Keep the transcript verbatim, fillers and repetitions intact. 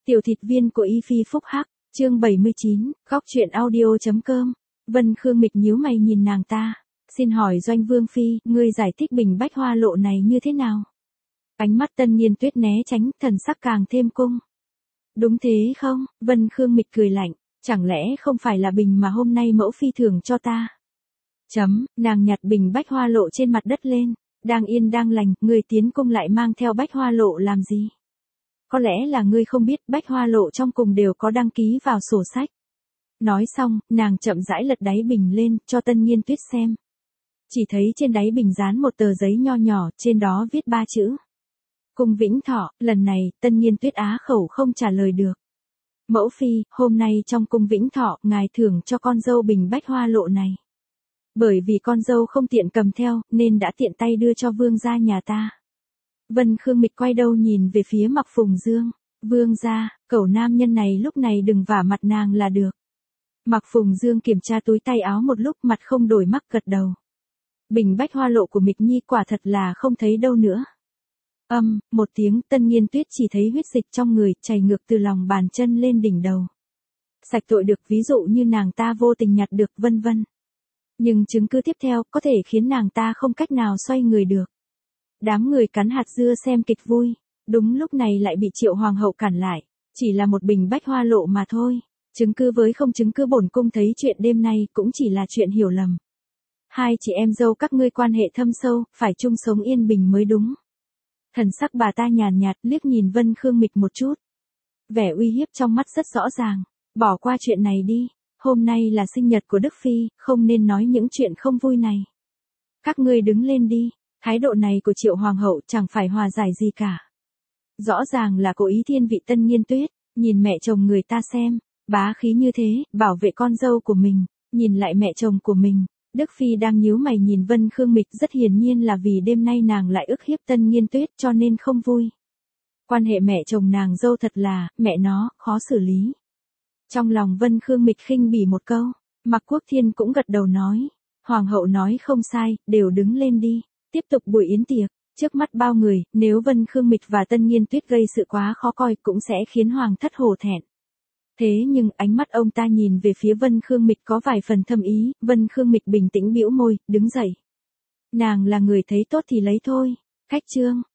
Tiểu thịt viên của Y Phi Phúc Hắc, chương bảy mươi chín, góc truyện audio.com. Vân Khương Mịch nhíu mày nhìn nàng ta. Xin hỏi Doanh Vương Phi, ngươi giải thích bình bách hoa lộ này như thế nào? Ánh mắt Tân Nhiên Tuyết né tránh, thần sắc càng thêm cung. Đúng thế không? Vân Khương Mịch cười lạnh, chẳng lẽ không phải là bình mà hôm nay mẫu phi thưởng cho ta? Chấm, nàng nhặt bình bách hoa lộ trên mặt đất lên, đang yên đang lành, ngươi tiến cung lại mang theo bách hoa lộ làm gì? Có lẽ là ngươi không biết bách hoa lộ trong cùng đều có đăng ký vào sổ sách. Nói xong, nàng chậm rãi lật đáy bình lên, cho Tân Nhiên Tuyết xem. Chỉ thấy trên đáy bình dán một tờ giấy nho nhỏ, trên đó viết ba chữ. Cung Vĩnh Thọ. Lần này, Tân Nhiên Tuyết á khẩu không trả lời được. Mẫu phi, hôm nay trong cung Vĩnh Thọ, ngài thưởng cho con dâu bình bách hoa lộ này. Bởi vì con dâu không tiện cầm theo, nên đã tiện tay đưa cho vương gia nhà ta. Vân Khương Mịch quay đầu nhìn về phía Mạc Phùng Dương. Vương gia, cẩu nam nhân này lúc này đừng vả mặt nàng là được. Mạc Phùng Dương kiểm tra túi tay áo một lúc, mặt không đổi mắc gật đầu. Bình bách hoa lộ của Mịch Nhi quả thật là không thấy đâu nữa. Âm, một tiếng, Tân Nhiên Tuyết chỉ thấy huyết dịch trong người chảy ngược từ lòng bàn chân lên đỉnh đầu. Sạch tội được, ví dụ như nàng ta vô tình nhặt được, vân vân. Nhưng chứng cứ tiếp theo có thể khiến nàng ta không cách nào xoay người được. Đám người cắn hạt dưa xem kịch vui, đúng lúc này lại bị Triệu Hoàng hậu cản lại, chỉ là một bình bách hoa lộ mà thôi, chứng cứ với không chứng cứ bổn cung thấy chuyện đêm nay cũng chỉ là chuyện hiểu lầm. Hai chị em dâu các ngươi quan hệ thâm sâu, phải chung sống yên bình mới đúng. Thần sắc bà ta nhàn nhạt liếc nhìn Vân Khương Mịch một chút. Vẻ uy hiếp trong mắt rất rõ ràng, bỏ qua chuyện này đi, hôm nay là sinh nhật của Đức Phi, không nên nói những chuyện không vui này. Các ngươi đứng lên đi. Thái độ này của Triệu Hoàng hậu chẳng phải hòa giải gì cả. Rõ ràng là cố ý thiên vị Tân Nhiên Tuyết, nhìn mẹ chồng người ta xem, bá khí như thế, bảo vệ con dâu của mình, nhìn lại mẹ chồng của mình. Đức Phi đang nhíu mày nhìn Vân Khương Mịch, rất hiển nhiên là vì đêm nay nàng lại ức hiếp Tân Nhiên Tuyết cho nên không vui. Quan hệ mẹ chồng nàng dâu thật là, mẹ nó, khó xử lý. Trong lòng Vân Khương Mịch khinh bỉ một câu, Mạc Quốc Thiên cũng gật đầu nói. Hoàng hậu nói không sai, đều đứng lên đi. Tiếp tục buổi yến tiệc, trước mắt bao người, nếu Vân Khương Mịch và Tân Nhiên Tuyết gây sự quá khó coi cũng sẽ khiến Hoàng thất hổ thẹn. Thế nhưng ánh mắt ông ta nhìn về phía Vân Khương Mịch có vài phần thâm ý, Vân Khương Mịch bình tĩnh bĩu môi, đứng dậy. Nàng là người thấy tốt thì lấy thôi, khách trương,